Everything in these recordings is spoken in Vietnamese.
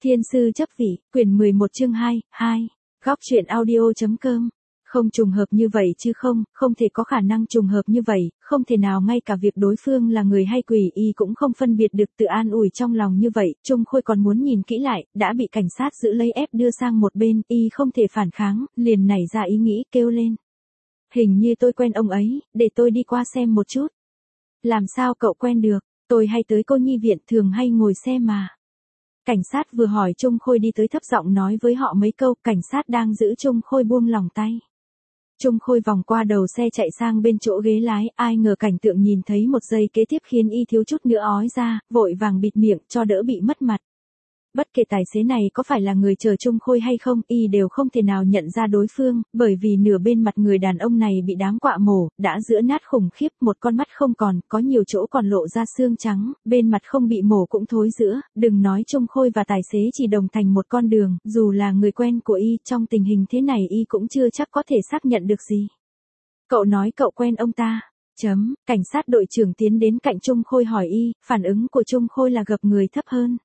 Thiên sư chấp vị, quyển 11 chương 2, Góc truyện audio.com. Không trùng hợp như vậy chứ không thể có khả năng trùng hợp như vậy, không thể nào ngay cả việc đối phương là người hay quỷ y cũng không phân biệt được, tự an ủi trong lòng như vậy. Trung Khôi còn muốn nhìn kỹ lại, đã bị cảnh sát giữ lấy ép đưa sang một bên, y không thể phản kháng, liền nảy ra ý nghĩ kêu lên. Hình như tôi quen ông ấy, để tôi đi qua xem một chút. Làm sao cậu quen được, tôi hay tới cô nhi viện thường hay ngồi xe mà. Cảnh sát vừa hỏi Trung Khôi đi tới thấp giọng nói với họ mấy câu, cảnh sát đang giữ Trung Khôi buông lỏng tay. Trung Khôi vòng qua đầu xe chạy sang bên chỗ ghế lái, ai ngờ cảnh tượng nhìn thấy một giây kế tiếp khiến y thiếu chút nữa ói ra, vội vàng bịt miệng cho đỡ bị mất mặt. Bất kể tài xế này có phải là người chờ Trung Khôi hay không, y đều không thể nào nhận ra đối phương, bởi vì nửa bên mặt người đàn ông này bị đám quạ mổ, đã rữa nát khủng khiếp, một con mắt không còn, có nhiều chỗ còn lộ ra xương trắng, bên mặt không bị mổ cũng thối rữa, đừng nói Trung Khôi và tài xế chỉ đồng thành một con đường, dù là người quen của y, trong tình hình thế này y cũng chưa chắc có thể xác nhận được gì. Cậu nói cậu quen ông ta. Cảnh sát đội trưởng tiến đến cạnh Trung Khôi hỏi y, phản ứng của Trung Khôi là gập người thấp hơn.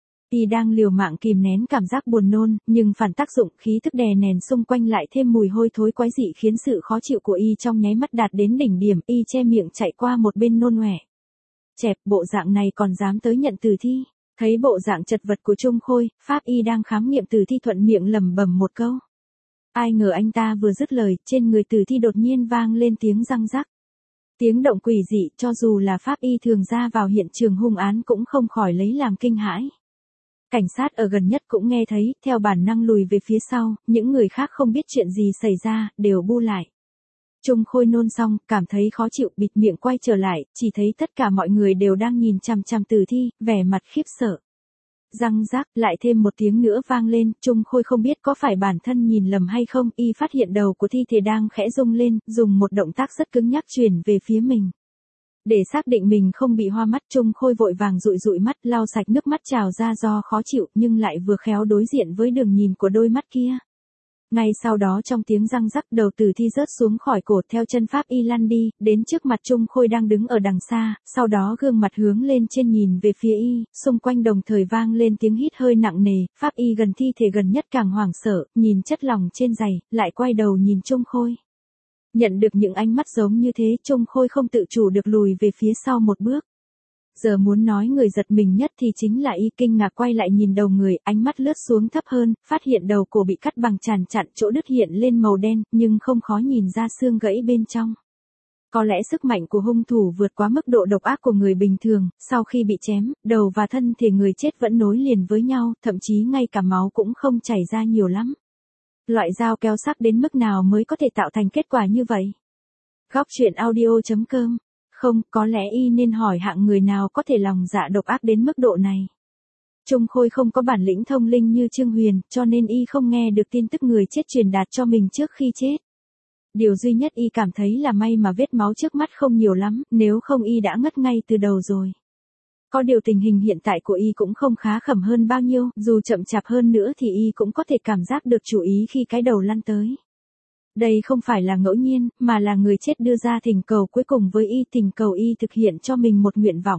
Y đang liều mạng kìm nén cảm giác buồn nôn, nhưng phản tác dụng, khí thức đè nén xung quanh lại thêm mùi hôi thối quái dị khiến sự khó chịu của y trong nháy mắt đạt đến đỉnh điểm, y che miệng chạy qua một bên nôn ọe. Chẹp, bộ dạng này còn dám tới nhận tử thi. Thấy bộ dạng chật vật của Trung Khôi, pháp y đang khám nghiệm tử thi thuận miệng lẩm bẩm một câu. Ai ngờ anh ta vừa dứt lời, trên người tử thi đột nhiên vang lên tiếng răng rắc. Tiếng động quỷ dị, cho dù là pháp y thường ra vào hiện trường hung án cũng không khỏi lấy làm kinh hãi. Cảnh sát ở gần nhất cũng nghe thấy, theo bản năng lùi về phía sau, những người khác không biết chuyện gì xảy ra, đều bu lại. Trung Khôi nôn xong, cảm thấy khó chịu, bịt miệng quay trở lại, chỉ thấy tất cả mọi người đều đang nhìn chằm chằm tử thi, vẻ mặt khiếp sợ. Răng rác, lại thêm một tiếng nữa vang lên, Trung Khôi không biết có phải bản thân nhìn lầm hay không, y phát hiện đầu của thi thể đang khẽ rung lên, dùng một động tác rất cứng nhắc chuyển về phía mình. Để xác định mình không bị hoa mắt, Trung Khôi vội vàng dụi mắt, lau sạch nước mắt trào ra do khó chịu, nhưng lại vừa khéo đối diện với đường nhìn của đôi mắt kia. Ngay sau đó trong tiếng răng rắc, đầu tử thi rớt xuống khỏi cổ, theo chân pháp y lăn đi, đến trước mặt Trung Khôi đang đứng ở đằng xa, sau đó gương mặt hướng lên trên nhìn về phía y, xung quanh đồng thời vang lên tiếng hít hơi nặng nề, pháp y gần thi thể gần nhất càng hoảng sợ, nhìn chất lỏng trên giày, lại quay đầu nhìn Trung Khôi. Nhận được những ánh mắt giống như thế, Trung Khôi không tự chủ được lùi về phía sau một bước. Giờ muốn nói người giật mình nhất thì chính là y, kinh ngạc quay lại nhìn đầu người, ánh mắt lướt xuống thấp hơn, phát hiện đầu cổ bị cắt bằng chàn chặn, chỗ đứt hiện lên màu đen, nhưng không khó nhìn ra xương gãy bên trong. Có lẽ sức mạnh của hung thủ vượt quá mức độ độc ác của người bình thường, sau khi bị chém, đầu và thân thể người chết vẫn nối liền với nhau, thậm chí ngay cả máu cũng không chảy ra nhiều lắm. Loại dao kéo sắc đến mức nào mới có thể tạo thành kết quả như vậy? Góc truyện audio.com. Không, có lẽ y nên hỏi hạng người nào có thể lòng dạ độc ác đến mức độ này. Trung Khôi không có bản lĩnh thông linh như Trương Huyền, cho nên y không nghe được tin tức người chết truyền đạt cho mình trước khi chết. Điều duy nhất y cảm thấy là may mà vết máu trước mắt không nhiều lắm, nếu không y đã ngất ngay từ đầu rồi. Có điều tình hình hiện tại của y cũng không khá khẩm hơn bao nhiêu, dù chậm chạp hơn nữa thì y cũng có thể cảm giác được chú ý khi cái đầu lăn tới. Đây không phải là ngẫu nhiên, mà là người chết đưa ra thỉnh cầu cuối cùng với y, thỉnh cầu y thực hiện cho mình một nguyện vọng.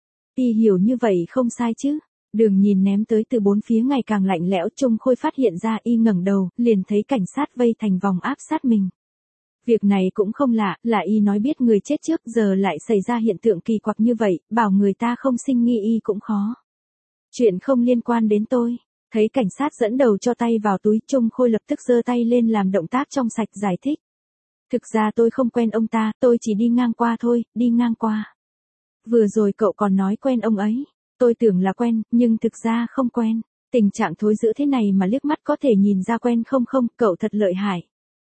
Y hiểu như vậy không sai chứ. Đường nhìn ném tới từ bốn phía ngày càng lạnh lẽo, Trung Khôi phát hiện ra, y ngẩng đầu, liền thấy cảnh sát vây thành vòng áp sát mình. Việc này cũng không lạ, là y nói biết người chết trước, giờ lại xảy ra hiện tượng kỳ quặc như vậy, bảo người ta không sinh nghi y cũng khó. Chuyện không liên quan đến tôi. Thấy cảnh sát dẫn đầu cho tay vào túi, Trung Khôi lập tức giơ tay lên làm động tác trong sạch giải thích. Thực ra tôi không quen ông ta, tôi chỉ đi ngang qua thôi, đi ngang qua. Vừa rồi cậu còn nói quen ông ấy. Tôi tưởng là quen, nhưng thực ra không quen. Tình trạng thối rữa thế này mà liếc mắt có thể nhìn ra quen không, cậu thật lợi hại.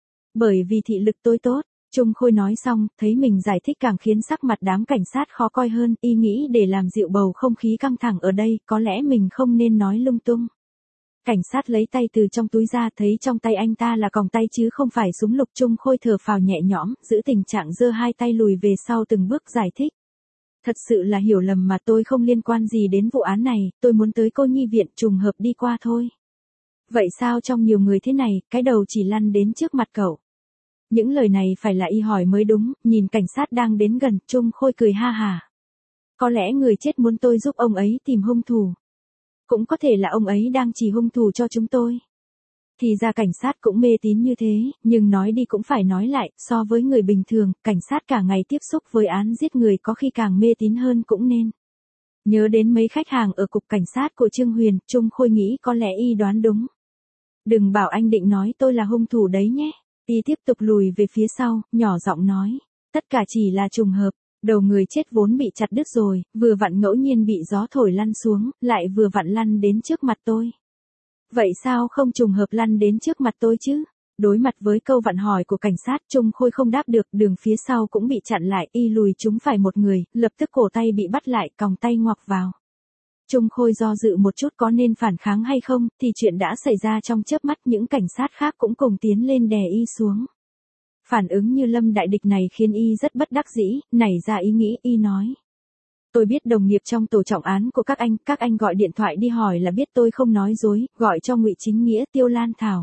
Bởi vì thị lực tôi tốt. Trung Khôi nói xong, thấy mình giải thích càng khiến sắc mặt đám cảnh sát khó coi hơn, y nghĩ để làm dịu bầu không khí căng thẳng ở đây, có lẽ mình không nên nói lung tung. Cảnh sát lấy tay từ trong túi ra, thấy trong tay anh ta là còng tay chứ không phải súng lục. Trung Khôi thở phào nhẹ nhõm, giữ tình trạng giơ hai tay lùi về sau từng bước giải thích. Thật sự là hiểu lầm mà, tôi không liên quan gì đến vụ án này, tôi muốn tới cô nhi viện trùng hợp đi qua thôi. Vậy sao trong nhiều người thế này, cái đầu chỉ lăn đến trước mặt cậu? Những lời này phải là y hỏi mới đúng, nhìn cảnh sát đang đến gần, Trung Khôi cười ha hả. Có lẽ người chết muốn tôi giúp ông ấy tìm hung thủ. cũng có thể là ông ấy đang chỉ hung thủ cho chúng tôi. Thì ra cảnh sát cũng mê tín như thế, nhưng nói đi cũng phải nói lại, so với người bình thường, cảnh sát cả ngày tiếp xúc với án giết người có khi càng mê tín hơn cũng nên. Nhớ đến mấy khách hàng ở cục cảnh sát của Trương Huyền, Trung Khôi nghĩ có lẽ y đoán đúng. Đừng bảo anh định nói tôi là hung thủ đấy nhé. Y tiếp tục lùi về phía sau, nhỏ giọng nói. Tất cả chỉ là trùng hợp, đầu người chết vốn bị chặt đứt rồi, vừa vặn ngẫu nhiên bị gió thổi lăn xuống, lại vừa vặn lăn đến trước mặt tôi. Vậy sao không trùng hợp lăn đến trước mặt tôi chứ? Đối mặt với câu vặn hỏi của cảnh sát, Trung Khôi không đáp được, đường phía sau cũng bị chặn lại, y lùi trúng phải một người, lập tức cổ tay bị bắt lại, còng tay ngoặc vào. Trung Khôi do dự một chút có nên phản kháng hay không, thì chuyện đã xảy ra trong chớp mắt, những cảnh sát khác cũng cùng tiến lên đè y xuống. Phản ứng như lâm đại địch này khiến y rất bất đắc dĩ, nảy ra ý nghĩ, y nói. Tôi biết đồng nghiệp trong tổ trọng án của các anh gọi điện thoại đi hỏi là biết tôi không nói dối, gọi cho Ngụy Chính Nghĩa, Tiêu Lan Thảo.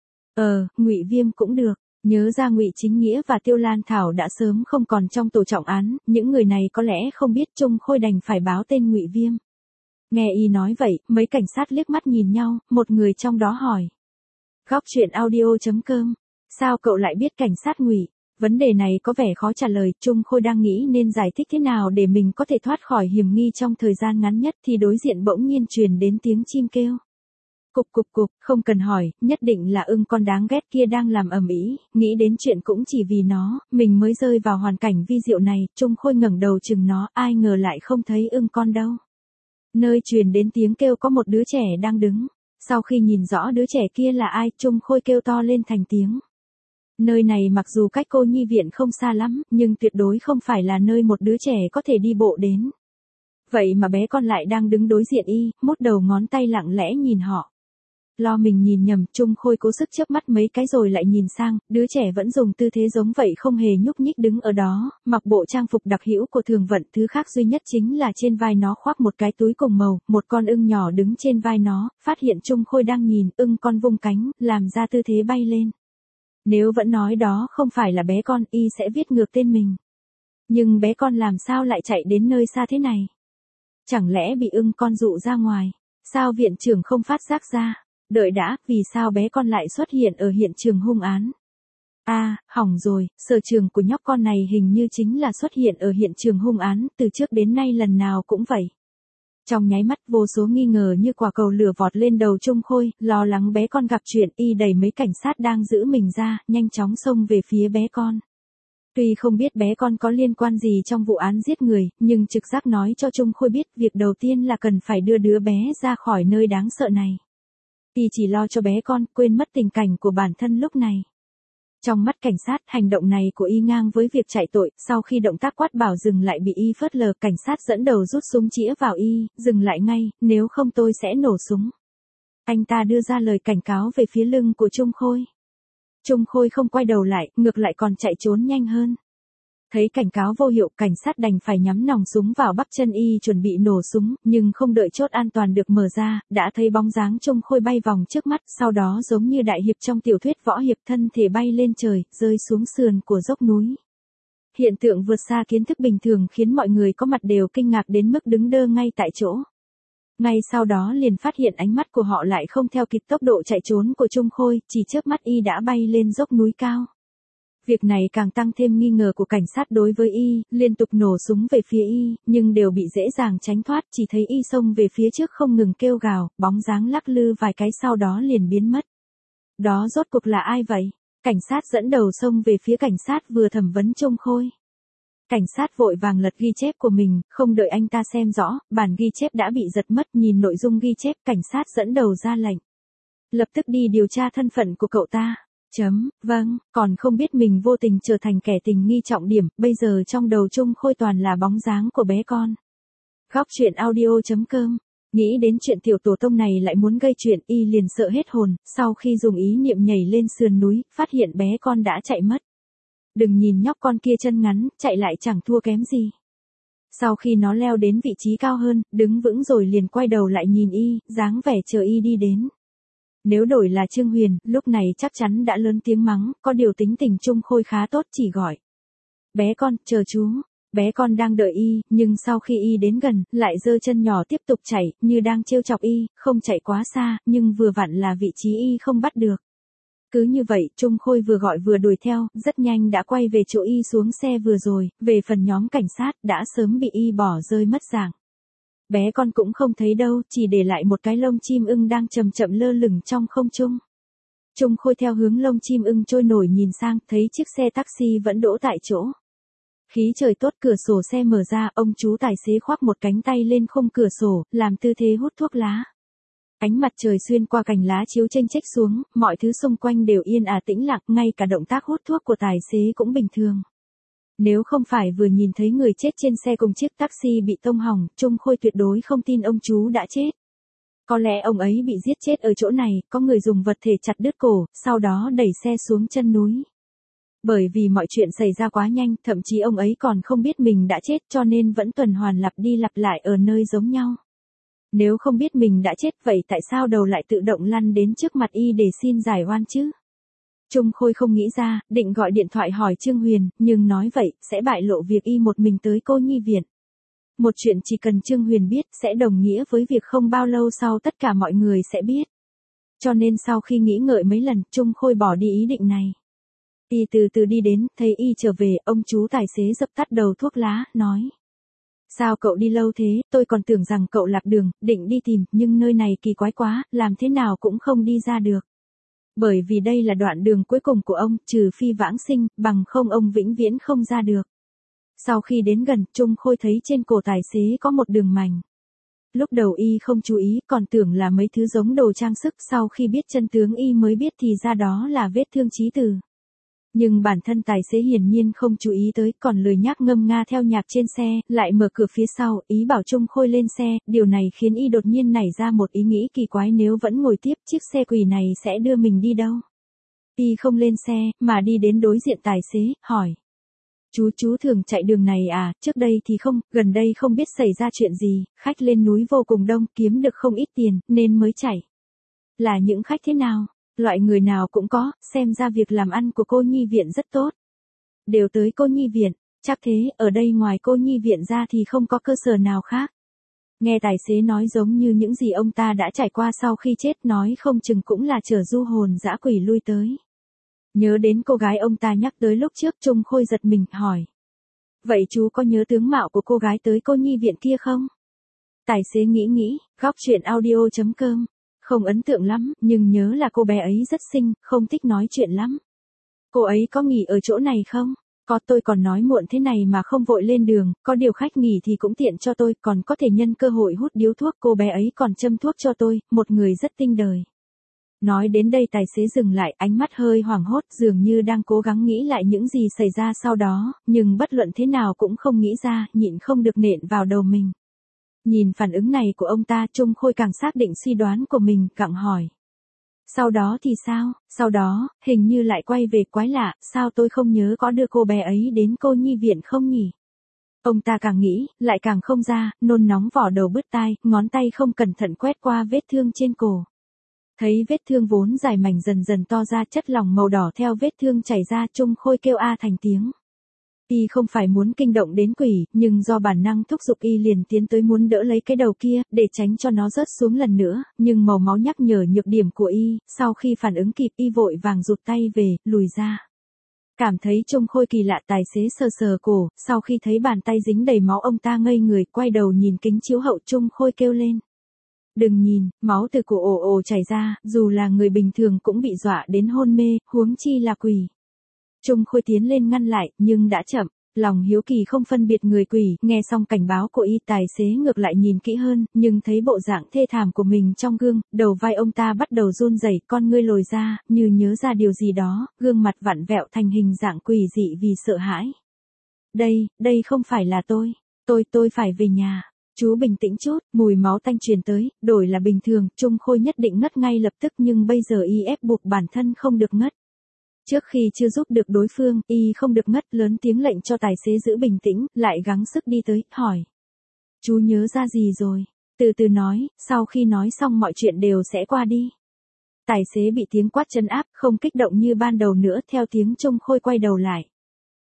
Ngụy Viêm cũng được, nhớ ra Ngụy Chính Nghĩa và Tiêu Lan Thảo đã sớm không còn trong tổ trọng án, những người này có lẽ không biết, Trung Khôi đành phải báo tên Ngụy Viêm. Nghe y nói vậy, mấy cảnh sát liếc mắt nhìn nhau, một người trong đó hỏi. Góc truyện audio.com, sao cậu lại biết cảnh sát Ngụy? Vấn đề này có vẻ khó trả lời, Trung Khôi đang nghĩ nên giải thích thế nào để mình có thể thoát khỏi hiểm nghi trong thời gian ngắn nhất thì đối diện bỗng nhiên truyền đến tiếng chim kêu. Cục, không cần hỏi, nhất định là ưng con đáng ghét kia đang làm ầm ĩ, nghĩ đến chuyện cũng chỉ vì nó, mình mới rơi vào hoàn cảnh vi diệu này, Trung Khôi ngẩng đầu chừng nó, ai ngờ lại không thấy ưng con đâu. Nơi truyền đến tiếng kêu có một đứa trẻ đang đứng, sau khi nhìn rõ đứa trẻ kia là ai, Trung Khôi kêu to lên thành tiếng. Nơi này mặc dù cách cô nhi viện không xa lắm, nhưng tuyệt đối không phải là nơi một đứa trẻ có thể đi bộ đến. Vậy mà bé con lại đang đứng đối diện y, mút đầu ngón tay lặng lẽ nhìn họ. Lo mình nhìn nhầm, Trung Khôi cố sức chớp mắt mấy cái rồi lại nhìn sang, đứa trẻ vẫn dùng tư thế giống vậy không hề nhúc nhích đứng ở đó, mặc bộ trang phục đặc hữu của thường vận, thứ khác duy nhất chính là trên vai nó khoác một cái túi cùng màu, một con ưng nhỏ đứng trên vai nó, phát hiện Trung Khôi đang nhìn, ưng con vung cánh, làm ra tư thế bay lên. Nếu vẫn nói đó không phải là bé con, y sẽ viết ngược tên mình. Nhưng bé con làm sao lại chạy đến nơi xa thế này? Chẳng lẽ bị ưng con dụ ra ngoài? Sao viện trưởng không phát giác ra? Đợi đã, vì sao bé con lại xuất hiện ở hiện trường hung án? Hỏng rồi, sở trường của nhóc con này hình như chính là xuất hiện ở hiện trường hung án, từ trước đến nay lần nào cũng vậy. Trong nháy mắt vô số nghi ngờ như quả cầu lửa vọt lên đầu Trung Khôi, lo lắng bé con gặp chuyện, y đẩy mấy cảnh sát đang giữ mình ra, nhanh chóng xông về phía bé con. Tuy không biết bé con có liên quan gì trong vụ án giết người, nhưng trực giác nói cho Trung Khôi biết việc đầu tiên là cần phải đưa đứa bé ra khỏi nơi đáng sợ này. Y chỉ lo cho bé con, quên mất tình cảnh của bản thân lúc này. Trong mắt cảnh sát, hành động này của y ngang với việc chạy tội, sau khi động tác quát bảo dừng lại bị y phớt lờ, cảnh sát dẫn đầu rút súng chĩa vào y, dừng lại ngay, nếu không tôi sẽ nổ súng. Anh ta đưa ra lời cảnh cáo về phía lưng của Trung Khôi. Trung Khôi không quay đầu lại, ngược lại còn chạy trốn nhanh hơn. Thấy cảnh cáo vô hiệu, cảnh sát đành phải nhắm nòng súng vào bắp chân y chuẩn bị nổ súng, nhưng không đợi chốt an toàn được mở ra, đã thấy bóng dáng Trung Khôi bay vòng trước mắt, sau đó giống như đại hiệp trong tiểu thuyết võ hiệp, thân thể bay lên trời, rơi xuống sườn của dốc núi. Hiện tượng vượt xa kiến thức bình thường khiến mọi người có mặt đều kinh ngạc đến mức đứng đơ ngay tại chỗ. Ngay sau đó liền phát hiện ánh mắt của họ lại không theo kịp tốc độ chạy trốn của Trung Khôi, chỉ chớp mắt y đã bay lên dốc núi cao. Việc này càng tăng thêm nghi ngờ của cảnh sát đối với y, liên tục nổ súng về phía y, nhưng đều bị dễ dàng tránh thoát, chỉ thấy y xông về phía trước không ngừng kêu gào, bóng dáng lắc lư vài cái sau đó liền biến mất. Đó rốt cuộc là ai vậy? Cảnh sát dẫn đầu xông về phía cảnh sát vừa thẩm vấn Trung Khôi. Cảnh sát vội vàng lật ghi chép của mình, không đợi anh ta xem rõ, bản ghi chép đã bị giật mất, nhìn nội dung ghi chép, cảnh sát dẫn đầu ra lệnh. Lập tức đi điều tra thân phận của cậu ta. Vâng, còn không biết mình vô tình trở thành kẻ tình nghi trọng điểm, bây giờ trong đầu Trung Khôi toàn là bóng dáng của bé con. Góc truyện audio.com, nghĩ đến chuyện tiểu tổ tông này lại muốn gây chuyện, y liền sợ hết hồn, sau khi dùng ý niệm nhảy lên sườn núi, phát hiện bé con đã chạy mất. Đừng nhìn nhóc con kia chân ngắn, chạy lại chẳng thua kém gì. Sau khi nó leo đến vị trí cao hơn, đứng vững rồi liền quay đầu lại nhìn y, dáng vẻ chờ y đi đến. Nếu đổi là Trương Huyền, lúc này chắc chắn đã lớn tiếng mắng, có điều tính tình Trung Khôi khá tốt, chỉ gọi. Bé con, chờ chú. Bé con đang đợi y, nhưng sau khi y đến gần, lại giơ chân nhỏ tiếp tục chạy, như đang trêu chọc y, không chạy quá xa, nhưng vừa vặn là vị trí y không bắt được. Cứ như vậy, Trung Khôi vừa gọi vừa đuổi theo, rất nhanh đã quay về chỗ y xuống xe vừa rồi, về phần nhóm cảnh sát, đã sớm bị y bỏ rơi mất dạng. Bé con cũng không thấy đâu, chỉ để lại một cái lông chim ưng đang chậm chậm lơ lửng trong không trung. Trung Khôi theo hướng lông chim ưng trôi nổi nhìn sang, thấy chiếc xe taxi vẫn đỗ tại chỗ. Khí trời tốt, cửa sổ xe mở ra, ông chú tài xế khoác một cánh tay lên khung cửa sổ, làm tư thế hút thuốc lá. Ánh mặt trời xuyên qua cành lá chiếu chênh chếch xuống, mọi thứ xung quanh đều yên ả tĩnh lặng, ngay cả động tác hút thuốc của tài xế cũng bình thường. Nếu không phải vừa nhìn thấy người chết trên xe cùng chiếc taxi bị tông hỏng, Trung Khôi tuyệt đối không tin ông chú đã chết. Có lẽ ông ấy bị giết chết ở chỗ này, có người dùng vật thể chặt đứt cổ, sau đó đẩy xe xuống chân núi. Bởi vì mọi chuyện xảy ra quá nhanh, thậm chí ông ấy còn không biết mình đã chết cho nên vẫn tuần hoàn lặp đi lặp lại ở nơi giống nhau. Nếu không biết mình đã chết vậy tại sao đầu lại tự động lăn đến trước mặt y để xin giải oan chứ? Trung Khôi không nghĩ ra, định gọi điện thoại hỏi Trương Huyền, nhưng nói vậy, sẽ bại lộ việc y một mình tới cô nhi viện. Một chuyện chỉ cần Trương Huyền biết, sẽ đồng nghĩa với việc không bao lâu sau tất cả mọi người sẽ biết. Cho nên sau khi nghĩ ngợi mấy lần, Trung Khôi bỏ đi ý định này. Y từ từ đi đến, thấy y trở về, ông chú tài xế dập tắt đầu thuốc lá, nói. Sao cậu đi lâu thế, tôi còn tưởng rằng cậu lạc đường, định đi tìm, nhưng nơi này kỳ quái quá, làm thế nào cũng không đi ra được. Bởi vì đây là đoạn đường cuối cùng của ông, trừ phi vãng sinh, bằng không ông vĩnh viễn không ra được. Sau khi đến gần, Trung Khôi thấy trên cổ tài xế có một đường mảnh. Lúc đầu y không chú ý, còn tưởng là mấy thứ giống đồ trang sức, sau khi biết chân tướng y mới biết thì ra đó là vết thương chí tử. Nhưng bản thân tài xế hiển nhiên không chú ý tới, còn lười nhác ngâm nga theo nhạc trên xe, lại mở cửa phía sau, ý bảo Trung Khôi lên xe, điều này khiến y đột nhiên nảy ra một ý nghĩ kỳ quái, nếu vẫn ngồi tiếp chiếc xe quỷ này sẽ đưa mình đi đâu. Y không lên xe, mà đi đến đối diện tài xế, hỏi. Chú thường chạy đường này à, trước đây thì không, gần đây không biết xảy ra chuyện gì, khách lên núi vô cùng đông, kiếm được không ít tiền, nên mới chạy. Là những khách thế nào? Loại người nào cũng có, xem ra việc làm ăn của cô nhi viện rất tốt. Đều tới cô nhi viện, chắc thế, ở đây ngoài cô nhi viện ra thì không có cơ sở nào khác. Nghe tài xế nói giống như những gì ông ta đã trải qua sau khi chết, nói không chừng cũng là chở du hồn dã quỷ lui tới. Nhớ đến cô gái ông ta nhắc tới lúc trước, Trung Khôi giật mình, hỏi. Vậy chú có nhớ tướng mạo của cô gái tới cô nhi viện kia không? Tài xế nghĩ, góc chuyện audio.com. Không ấn tượng lắm, nhưng nhớ là cô bé ấy rất xinh, không thích nói chuyện lắm. Cô ấy có nghỉ ở chỗ này không? Có, tôi còn nói muộn thế này mà không vội lên đường, có điều khách nghỉ thì cũng tiện cho tôi, còn có thể nhân cơ hội hút điếu thuốc, cô bé ấy còn châm thuốc cho tôi, một người rất tinh đời. Nói đến đây tài xế dừng lại, ánh mắt hơi hoảng hốt, dường như đang cố gắng nghĩ lại những gì xảy ra sau đó, nhưng bất luận thế nào cũng không nghĩ ra, nhịn không được nện vào đầu mình. Nhìn phản ứng này của ông ta, Trung Khôi càng xác định suy đoán của mình, gặng hỏi. Sau đó thì sao? Sau đó, hình như lại quay về, quái lạ, sao tôi không nhớ có đưa cô bé ấy đến cô nhi viện không nhỉ? Ông ta càng nghĩ, lại càng không ra, nôn nóng vỏ đầu bứt tai, ngón tay không cẩn thận quét qua vết thương trên cổ. Thấy vết thương vốn dài mảnh dần dần to ra, chất lỏng màu đỏ theo vết thương chảy ra, Trung Khôi kêu a thành tiếng. Y không phải muốn kinh động đến quỷ, nhưng do bản năng thúc giục y liền tiến tới muốn đỡ lấy cái đầu kia, để tránh cho nó rớt xuống lần nữa, nhưng màu máu nhắc nhở nhược điểm của y, sau khi phản ứng kịp y vội vàng rụt tay về, lùi ra. Cảm thấy Trung Khôi kỳ lạ, tài xế sờ sờ cổ, sau khi thấy bàn tay dính đầy máu ông ta ngây người, quay đầu nhìn kính chiếu hậu, Trung Khôi kêu lên. Đừng nhìn, máu từ cổ ồ ồ chảy ra, dù là người bình thường cũng bị dọa đến hôn mê, huống chi là quỷ. Trung Khôi tiến lên ngăn lại, nhưng đã chậm, lòng hiếu kỳ không phân biệt người quỷ, nghe xong cảnh báo của y, tài xế ngược lại nhìn kỹ hơn, nhưng thấy bộ dạng thê thảm của mình trong gương, đầu vai ông ta bắt đầu run rẩy, con ngươi lồi ra, như nhớ ra điều gì đó, gương mặt vặn vẹo thành hình dạng quỷ dị vì sợ hãi. Đây không phải là tôi phải về nhà. Chú bình tĩnh chút, mùi máu tanh truyền tới, đổi là bình thường, Trung Khôi nhất định ngất ngay lập tức, nhưng bây giờ y ép buộc bản thân không được ngất. Trước khi chưa giúp được đối phương, y không được ngất, lớn tiếng lệnh cho tài xế giữ bình tĩnh, lại gắng sức đi tới, hỏi. Chú nhớ ra gì rồi? Từ từ nói, sau khi nói xong mọi chuyện đều sẽ qua đi. Tài xế bị tiếng quát trấn áp, không kích động như ban đầu nữa, theo tiếng Trung Khôi quay đầu lại.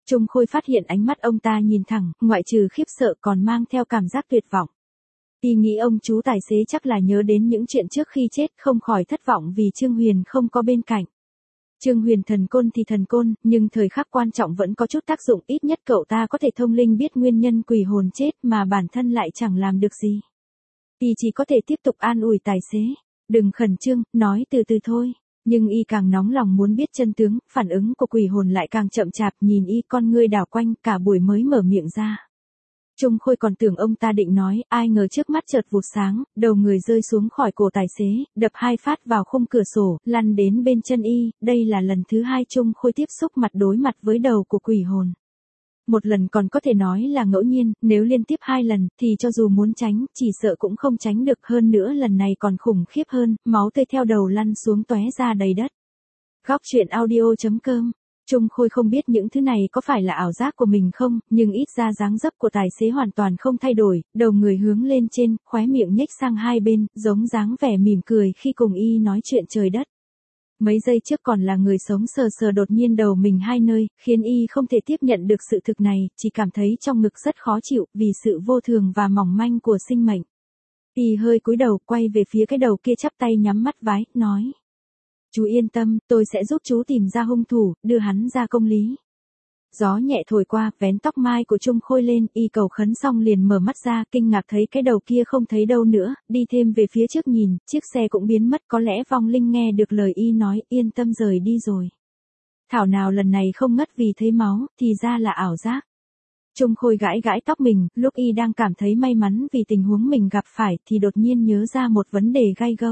Trung Khôi phát hiện ánh mắt ông ta nhìn thẳng, ngoại trừ khiếp sợ còn mang theo cảm giác tuyệt vọng. Y nghĩ ông chú tài xế chắc là nhớ đến những chuyện trước khi chết, không khỏi thất vọng vì Trương Huyền không có bên cạnh. Trương Huyền thần côn thì thần côn, nhưng thời khắc quan trọng vẫn có chút tác dụng, ít nhất cậu ta có thể thông linh biết nguyên nhân quỷ hồn chết mà bản thân lại chẳng làm được gì. Y chỉ có thể tiếp tục an ủi tài xế. Đừng khẩn trương, nói từ từ thôi. Nhưng y càng nóng lòng muốn biết chân tướng, phản ứng của quỷ hồn lại càng chậm chạp, nhìn y con ngươi đảo quanh cả buổi mới mở miệng ra. Trung Khôi còn tưởng ông ta định nói, ai ngờ trước mắt chợt vụt sáng, đầu người rơi xuống khỏi cổ tài xế, đập 2 phát vào khung cửa sổ, lăn đến bên chân y. Đây là lần thứ 2 Trung Khôi tiếp xúc mặt đối mặt với đầu của quỷ hồn. Một lần còn có thể nói là ngẫu nhiên, nếu liên tiếp 2 lần, thì cho dù muốn tránh, chỉ sợ cũng không tránh được, hơn nữa lần này còn khủng khiếp hơn, máu tươi theo đầu lăn xuống tóe ra đầy đất. Góc truyện audio.com. Trung Khôi không biết những thứ này có phải là ảo giác của mình không, nhưng ít ra dáng dấp của tài xế hoàn toàn không thay đổi, đầu người hướng lên trên, khóe miệng nhếch sang hai bên, giống dáng vẻ mỉm cười khi cùng y nói chuyện trời đất. Mấy giây trước còn là người sống sờ sờ, đột nhiên đầu mình 2 nơi, khiến y không thể tiếp nhận được sự thực này, chỉ cảm thấy trong ngực rất khó chịu, vì sự vô thường và mỏng manh của sinh mệnh. Y hơi cúi đầu, quay về phía cái đầu kia, chắp tay nhắm mắt vái, nói. Chú yên tâm, tôi sẽ giúp chú tìm ra hung thủ, đưa hắn ra công lý. Gió nhẹ thổi qua, vén tóc mai của Trung Khôi lên, y cầu khấn xong liền mở mắt ra, kinh ngạc thấy cái đầu kia không thấy đâu nữa, đi thêm về phía trước nhìn, chiếc xe cũng biến mất, có lẽ vong linh nghe được lời y nói, yên tâm rời đi rồi. Thảo nào lần này không ngất vì thấy máu, thì ra là ảo giác. Trung Khôi gãi gãi tóc mình, lúc y đang cảm thấy may mắn vì tình huống mình gặp phải, thì đột nhiên nhớ ra một vấn đề gai gâu.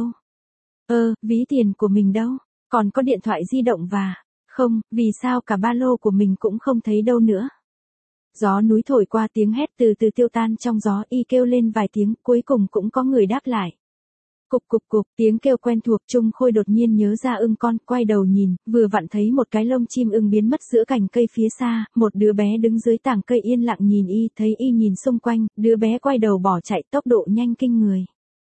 Ví tiền của mình đâu? Còn có điện thoại di động và... Không, vì sao cả ba lô của mình cũng không thấy đâu nữa? Gió núi thổi qua, tiếng hét từ từ tiêu tan trong gió, y kêu lên vài tiếng, cuối cùng cũng có người đáp lại. Cục cục cục, tiếng kêu quen thuộc. Trung Khôi đột nhiên nhớ ra ưng con, quay đầu nhìn, vừa vặn thấy một cái lông chim ưng biến mất giữa cành cây phía xa, một đứa bé đứng dưới tảng cây yên lặng nhìn y, thấy y nhìn xung quanh, đứa bé quay đầu bỏ chạy tốc độ nhanh kinh người.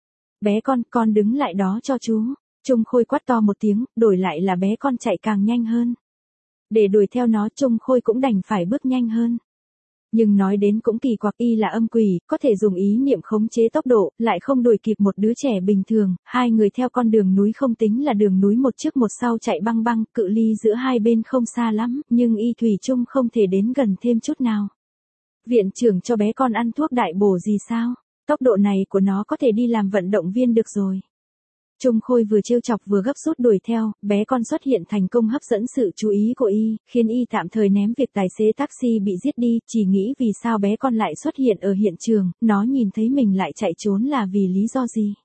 Bé con đứng lại đó cho chú. Trung Khôi quát to một tiếng, đổi lại là bé con chạy càng nhanh hơn. Để đuổi theo nó, Trung Khôi cũng đành phải bước nhanh hơn. Nhưng nói đến cũng kỳ quặc, y là âm quỷ, có thể dùng ý niệm khống chế tốc độ, lại không đuổi kịp một đứa trẻ bình thường. Hai người theo con đường núi không tính là đường núi một trước một sau chạy băng băng, cự ly giữa hai bên không xa lắm, nhưng y thủy chung không thể đến gần thêm chút nào. Viện trưởng cho bé con ăn thuốc đại bổ gì sao? Tốc độ này của nó có thể đi làm vận động viên được rồi. Trung Khôi vừa trêu chọc vừa gấp rút đuổi theo, bé con xuất hiện thành công hấp dẫn sự chú ý của y, khiến y tạm thời ném việc tài xế taxi bị giết đi, chỉ nghĩ vì sao bé con lại xuất hiện ở hiện trường, nó nhìn thấy mình lại chạy trốn là vì lý do gì.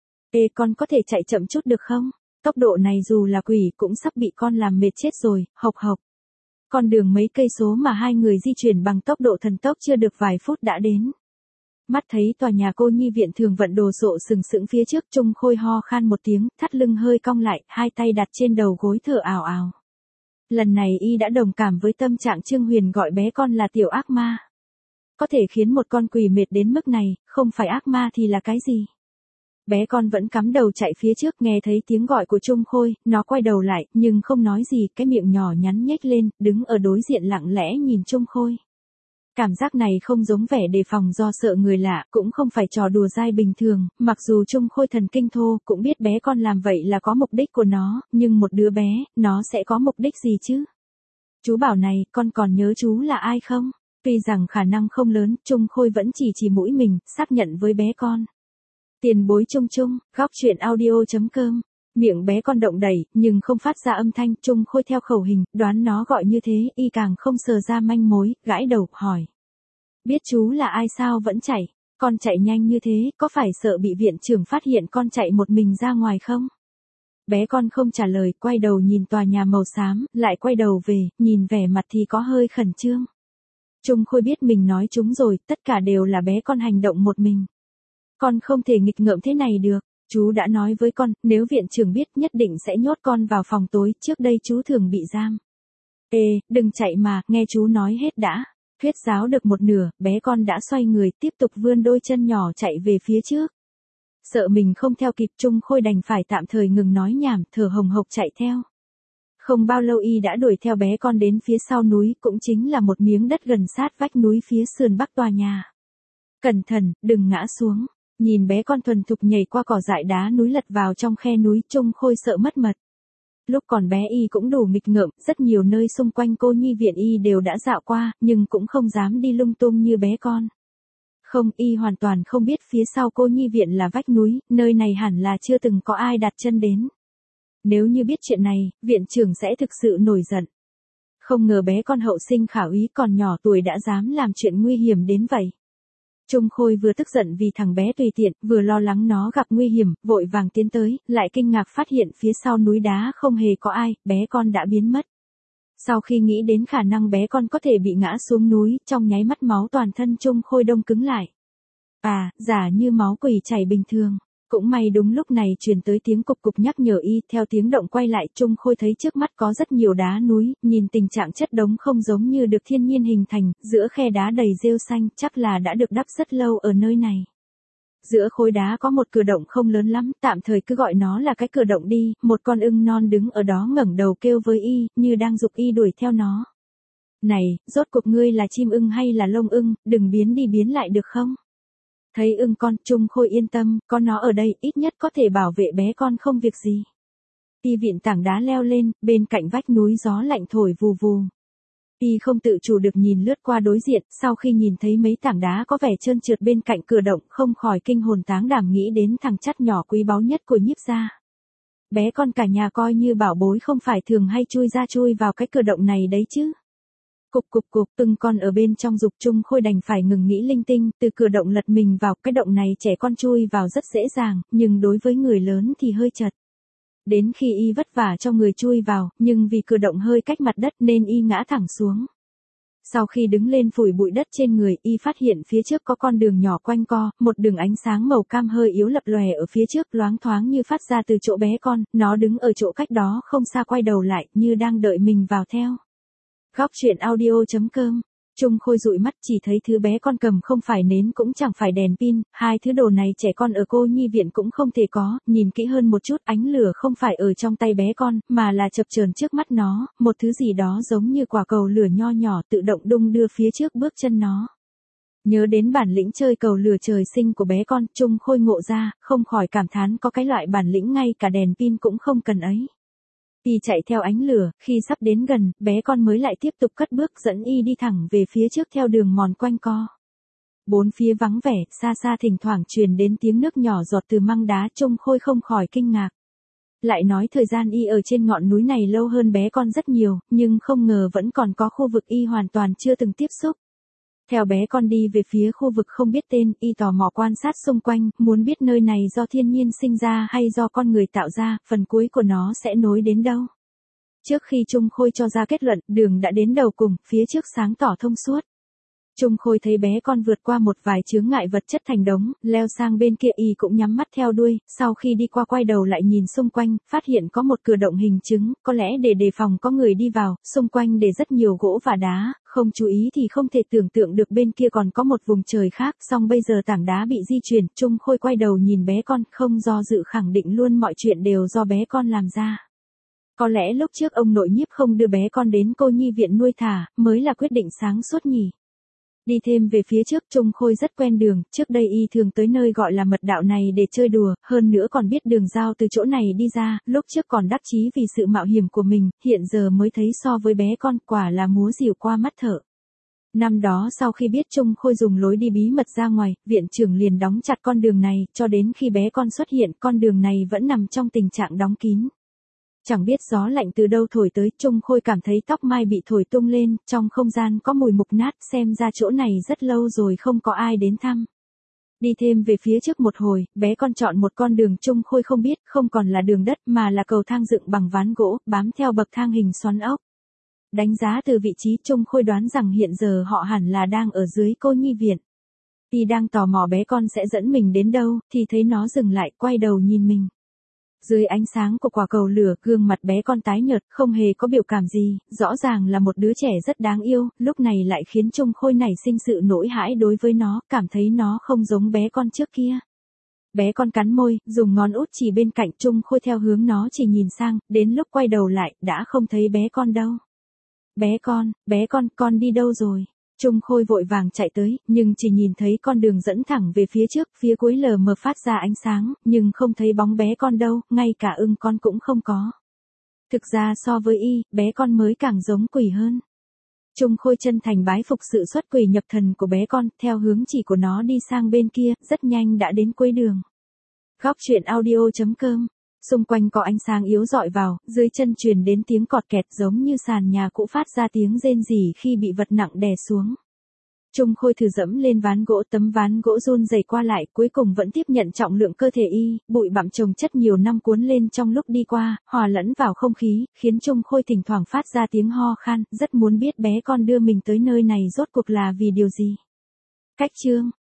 Con có thể chạy chậm chút được không? Tốc độ này dù là quỷ cũng sắp bị con làm mệt chết rồi, hộc hộc. Con đường mấy cây số mà hai người di chuyển bằng tốc độ thần tốc chưa được vài phút đã đến. Mắt thấy tòa nhà cô nhi viện thường vận đồ sộ sừng sững phía trước, Trung Khôi ho khan một tiếng, thắt lưng hơi cong lại, hai tay đặt trên đầu gối thở ào ào. Lần này y đã đồng cảm với tâm trạng Trương Huyền gọi bé con là tiểu ác ma. Có thể khiến một con quỷ mệt đến mức này, không phải ác ma thì là cái gì? Bé con vẫn cắm đầu chạy phía trước, nghe thấy tiếng gọi của Trung Khôi, nó quay đầu lại, nhưng không nói gì, cái miệng nhỏ nhắn nhếch lên, đứng ở đối diện lặng lẽ nhìn Trung Khôi. Cảm giác này không giống vẻ đề phòng do sợ người lạ, cũng không phải trò đùa dai bình thường, mặc dù Trung Khôi thần kinh thô, cũng biết bé con làm vậy là có mục đích của nó, nhưng một đứa bé, nó sẽ có mục đích gì chứ? Chú bảo này, con còn nhớ chú là ai không? Tuy rằng khả năng không lớn, Trung Khôi vẫn chỉ mũi mình, xác nhận với bé con. Tiền bối Trung Trung, góc truyện audio.com. Miệng bé con động đẩy, nhưng không phát ra âm thanh, Trung Khôi theo khẩu hình, đoán nó gọi như thế, y càng không sờ ra manh mối, gãi đầu, hỏi. Biết chú là ai sao vẫn chạy, con chạy nhanh như thế, có phải sợ bị viện trưởng phát hiện con chạy một mình ra ngoài không? Bé con không trả lời, quay đầu nhìn tòa nhà màu xám, lại quay đầu về, nhìn vẻ mặt thì có hơi khẩn trương. Trung Khôi biết mình nói chúng rồi, tất cả đều là bé con hành động một mình. Con không thể nghịch ngợm thế này được. Chú đã nói với con, nếu viện trưởng biết nhất định sẽ nhốt con vào phòng tối, trước đây chú thường bị giam. Đừng chạy mà, nghe chú nói hết đã. Thuyết giáo được một nửa, bé con đã xoay người, tiếp tục vươn đôi chân nhỏ chạy về phía trước. Sợ mình không theo kịp, Trung Khôi đành phải tạm thời ngừng nói nhảm, thở hồng hộc chạy theo. Không bao lâu y đã đuổi theo bé con đến phía sau núi, cũng chính là một miếng đất gần sát vách núi phía sườn bắc tòa nhà. Cẩn thận, đừng ngã xuống. Nhìn bé con thuần thục nhảy qua cỏ dại đá núi lật vào trong khe núi, Chung Khôi sợ mất mật. Lúc còn bé y cũng đủ nghịch ngợm, rất nhiều nơi xung quanh cô nhi viện y đều đã dạo qua, nhưng cũng không dám đi lung tung như bé con. Không, y hoàn toàn không biết phía sau cô nhi viện là vách núi, nơi này hẳn là chưa từng có ai đặt chân đến. Nếu như biết chuyện này, viện trưởng sẽ thực sự nổi giận. Không ngờ bé con hậu sinh khả úy còn nhỏ tuổi đã dám làm chuyện nguy hiểm đến vậy. Chung Khôi vừa tức giận vì thằng bé tùy tiện, vừa lo lắng nó gặp nguy hiểm, vội vàng tiến tới, lại kinh ngạc phát hiện phía sau núi đá không hề có ai, bé con đã biến mất. Sau khi nghĩ đến khả năng bé con có thể bị ngã xuống núi, trong nháy mắt máu toàn thân Chung Khôi đông cứng lại. À, giả như máu quỷ chảy bình thường. Cũng may đúng lúc này truyền tới tiếng cục cục nhắc nhở y, theo tiếng động quay lại Chung Khôi thấy trước mắt có rất nhiều đá núi, nhìn tình trạng chất đống không giống như được thiên nhiên hình thành, giữa khe đá đầy rêu xanh, chắc là đã được đắp rất lâu ở nơi này. Giữa khối đá có một cửa động không lớn lắm, tạm thời cứ gọi nó là cái cửa động đi, một con ưng non đứng ở đó ngẩng đầu kêu với y, như đang giục y đuổi theo nó. Này, rốt cuộc ngươi là chim ưng hay là lông ưng, đừng biến đi biến lại được không? Thấy ưng con, Chung Khôi yên tâm, có nó ở đây, ít nhất có thể bảo vệ bé con không việc gì. Y viện tảng đá leo lên, bên cạnh vách núi gió lạnh thổi vù vù. Y không tự chủ được nhìn lướt qua đối diện, sau khi nhìn thấy mấy tảng đá có vẻ trơn trượt bên cạnh cửa động, không khỏi kinh hồn táng đảm nghĩ đến thằng chắt nhỏ quý báu nhất của Nhiếp gia. Bé con cả nhà coi như bảo bối không phải thường hay chui ra chui vào cái cửa động này đấy chứ. Cục cục cục, từng con ở bên trong dục Chung Khôi đành phải ngừng nghĩ linh tinh, từ cửa động lật mình vào, cái động này trẻ con chui vào rất dễ dàng, nhưng đối với người lớn thì hơi chật. Đến khi y vất vả cho người chui vào, nhưng vì cửa động hơi cách mặt đất nên y ngã thẳng xuống. Sau khi đứng lên phủi bụi đất trên người, y phát hiện phía trước có con đường nhỏ quanh co, một đường ánh sáng màu cam hơi yếu lập lòe ở phía trước, loáng thoáng như phát ra từ chỗ bé con, nó đứng ở chỗ cách đó không xa quay đầu lại, như đang đợi mình vào theo. Góc truyện audio.com. Chung Khôi dụi mắt chỉ thấy thứ bé con cầm không phải nến cũng chẳng phải đèn pin, hai thứ đồ này trẻ con ở cô nhi viện cũng không thể có, nhìn kỹ hơn một chút ánh lửa không phải ở trong tay bé con, mà là chập chờn trước mắt nó, một thứ gì đó giống như quả cầu lửa nho nhỏ tự động đung đưa phía trước bước chân nó. Nhớ đến bản lĩnh chơi cầu lửa trời sinh của bé con, Chung Khôi ngộ ra, không khỏi cảm thán có cái loại bản lĩnh ngay cả đèn pin cũng không cần ấy. Y chạy theo ánh lửa, khi sắp đến gần, bé con mới lại tiếp tục cất bước dẫn y đi thẳng về phía trước theo đường mòn quanh co. Bốn phía vắng vẻ, xa xa thỉnh thoảng truyền đến tiếng nước nhỏ giọt từ măng đá, Chung Khôi không khỏi kinh ngạc. Lại nói thời gian y ở trên ngọn núi này lâu hơn bé con rất nhiều, nhưng không ngờ vẫn còn có khu vực y hoàn toàn chưa từng tiếp xúc. Theo bé con đi về phía khu vực không biết tên, y tò mò quan sát xung quanh, muốn biết nơi này do thiên nhiên sinh ra hay do con người tạo ra, phần cuối của nó sẽ nối đến đâu. Trước khi Chung Khôi cho ra kết luận, đường đã đến đầu cùng, phía trước sáng tỏ thông suốt. Chung Khôi thấy bé con vượt qua một vài chướng ngại vật chất thành đống, leo sang bên kia y cũng nhắm mắt theo đuôi, sau khi đi qua quay đầu lại nhìn xung quanh, phát hiện có một cửa động hình trứng, có lẽ để đề phòng có người đi vào, xung quanh để rất nhiều gỗ và đá, không chú ý thì không thể tưởng tượng được bên kia còn có một vùng trời khác, song bây giờ tảng đá bị di chuyển, Chung Khôi quay đầu nhìn bé con, không do dự khẳng định luôn mọi chuyện đều do bé con làm ra. Có lẽ lúc trước ông nội Nhiếp không đưa bé con đến cô nhi viện nuôi thả, mới là quyết định sáng suốt nhỉ. Đi thêm về phía trước, Chung Khôi rất quen đường, trước đây y thường tới nơi gọi là mật đạo này để chơi đùa, hơn nữa còn biết đường giao từ chỗ này đi ra, lúc trước còn đắc chí vì sự mạo hiểm của mình, hiện giờ mới thấy so với bé con, quả là múa rìu qua mắt thợ. Năm đó sau khi biết Chung Khôi dùng lối đi bí mật ra ngoài, viện trưởng liền đóng chặt con đường này, cho đến khi bé con xuất hiện, con đường này vẫn nằm trong tình trạng đóng kín. Chẳng biết gió lạnh từ đâu thổi tới, Chung Khôi cảm thấy tóc mai bị thổi tung lên, trong không gian có mùi mục nát, xem ra chỗ này rất lâu rồi không có ai đến thăm. Đi thêm về phía trước một hồi, bé con chọn một con đường Chung Khôi không biết, không còn là đường đất mà là cầu thang dựng bằng ván gỗ, bám theo bậc thang hình xoắn ốc. Đánh giá từ vị trí, Chung Khôi đoán rằng hiện giờ họ hẳn là đang ở dưới cô nhi viện. Y đang tò mò bé con sẽ dẫn mình đến đâu, thì thấy nó dừng lại, quay đầu nhìn mình. Dưới ánh sáng của quả cầu lửa, gương mặt bé con tái nhợt, không hề có biểu cảm gì, rõ ràng là một đứa trẻ rất đáng yêu, lúc này lại khiến Chung Khôi nảy sinh sự nỗi hãi đối với nó, cảm thấy nó không giống bé con trước kia. Bé con cắn môi, dùng ngón út chỉ bên cạnh. Trung Khôi theo hướng nó chỉ nhìn sang, đến lúc quay đầu lại, đã không thấy bé con đâu. Bé con đi đâu rồi? Trung Khôi vội vàng chạy tới, nhưng chỉ nhìn thấy con đường dẫn thẳng về phía trước, phía cuối lờ mờ phát ra ánh sáng, nhưng không thấy bóng bé con đâu, ngay cả ưng con cũng không có. Thực ra so với bé con mới càng giống quỷ hơn. Trung Khôi chân thành bái phục sự xuất quỷ nhập thần của bé con, theo hướng chỉ của nó đi sang bên kia, rất nhanh đã đến cuối đường. Góc truyện audio.com. Xung quanh có ánh sáng yếu dọi vào, dưới chân truyền đến tiếng cọt kẹt giống như sàn nhà cũ phát ra tiếng rên rỉ khi bị vật nặng đè xuống. Trung Khôi thử dẫm lên ván gỗ, tấm ván gỗ run rẩy qua lại, cuối cùng vẫn tiếp nhận trọng lượng cơ thể bụi bặm chồng chất nhiều năm cuốn lên trong lúc đi qua, hòa lẫn vào không khí, khiến Trung Khôi thỉnh thoảng phát ra tiếng ho khan, rất muốn biết bé con đưa mình tới nơi này rốt cuộc là vì điều gì. Cách chương